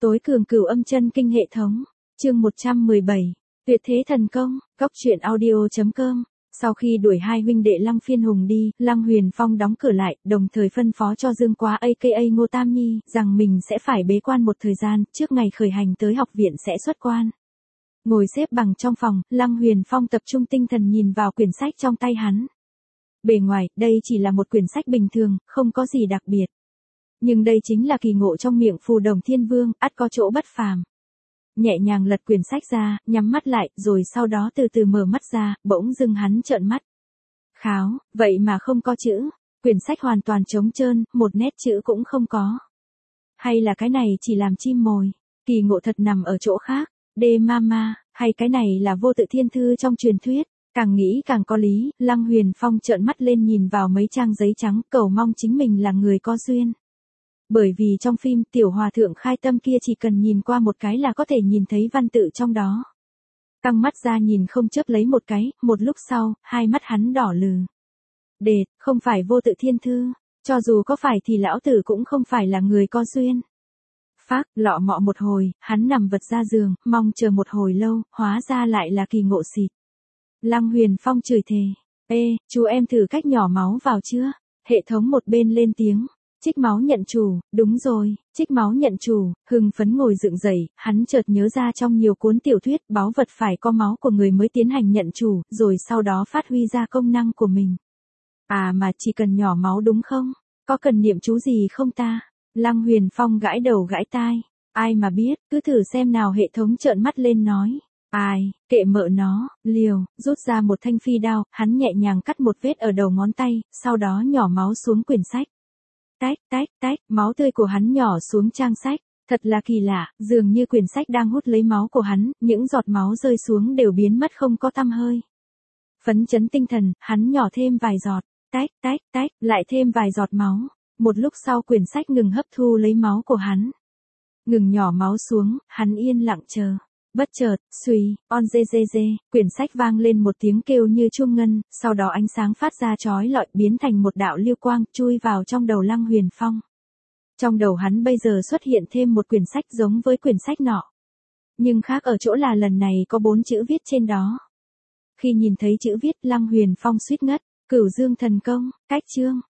Tối cường cửu âm chân kinh hệ thống. Chương 117. Tuyệt thế thần công. Cốc truyện audio.com. Sau khi đuổi hai huynh đệ Lăng Phiên Hùng đi, Lăng Huyền Phong đóng cửa lại, đồng thời phân phó cho Dương Quá aka Ngô Tam Nhi, rằng mình sẽ phải bế quan một thời gian, trước ngày khởi hành tới học viện sẽ xuất quan. Ngồi xếp bằng trong phòng, Lăng Huyền Phong tập trung tinh thần nhìn vào quyển sách trong tay hắn. Bề ngoài, đây chỉ là một quyển sách bình thường, không có gì đặc biệt. Nhưng đây chính là kỳ ngộ trong miệng Phù Đồng Thiên Vương, ắt có chỗ bất phàm. Nhẹ nhàng lật quyển sách ra, nhắm mắt lại, rồi sau đó từ từ mở mắt ra, bỗng dưng hắn trợn mắt. Kháo, vậy mà không có chữ. Quyển sách hoàn toàn trống trơn, một nét chữ cũng không có. Hay là cái này chỉ làm chim mồi? Kỳ ngộ thật nằm ở chỗ khác. Đê mama, hay cái này là vô tự thiên thư trong truyền thuyết? Càng nghĩ càng có lý, Lăng Huyền Phong trợn mắt lên nhìn vào mấy trang giấy trắng, cầu mong chính mình là người có duyên. Bởi vì trong phim Tiểu Hòa Thượng khai tâm kia chỉ cần nhìn qua một cái là có thể nhìn thấy văn tự trong đó. Căng mắt ra nhìn không chớp lấy một cái, một lúc sau, hai mắt hắn đỏ lừ. Đệt, không phải vô tự thiên thư, cho dù có phải thì lão tử cũng không phải là người có duyên. Phác, lọ mọ một hồi, hắn nằm vật ra giường, mong chờ một hồi lâu, hóa ra lại là kỳ ngộ xịt. Lăng Huyền Phong chửi thề. Ê, chú em thử cách nhỏ máu vào chưa? Hệ thống một bên lên tiếng. Trích máu nhận chủ, đúng rồi, trích máu nhận chủ, hưng phấn ngồi dựng dậy, hắn chợt nhớ ra trong nhiều cuốn tiểu thuyết, báu vật phải có máu của người mới tiến hành nhận chủ, rồi sau đó phát huy ra công năng của mình. À mà chỉ cần nhỏ máu đúng không? Có cần niệm chú gì không ta? Lăng Huyền Phong gãi đầu gãi tai. Ai mà biết, cứ thử xem nào, hệ thống trợn mắt lên nói. Ai, kệ mợ nó, liều, rút ra một thanh phi đao, hắn nhẹ nhàng cắt một vết ở đầu ngón tay, sau đó nhỏ máu xuống quyển sách. Tách, tách, tách, máu tươi của hắn nhỏ xuống trang sách. Thật là kỳ lạ, dường như quyển sách đang hút lấy máu của hắn, những giọt máu rơi xuống đều biến mất không có tăm hơi. Phấn chấn tinh thần, hắn nhỏ thêm vài giọt. Tách, tách, tách, lại thêm vài giọt máu. Một lúc sau quyển sách ngừng hấp thu lấy máu của hắn. Ngừng nhỏ máu xuống, hắn yên lặng chờ. Bất chợt, suy, on dê dê dê, quyển sách vang lên một tiếng kêu như chuông ngân, sau đó ánh sáng phát ra chói lọi biến thành một đạo lưu quang chui vào trong đầu Lăng Huyền Phong. Trong đầu hắn bây giờ xuất hiện thêm một quyển sách giống với quyển sách nọ. Nhưng khác ở chỗ là lần này có 4 chữ viết trên đó. Khi nhìn thấy chữ viết, Lăng Huyền Phong suýt ngất. Cửu Dương thần công, cách chương.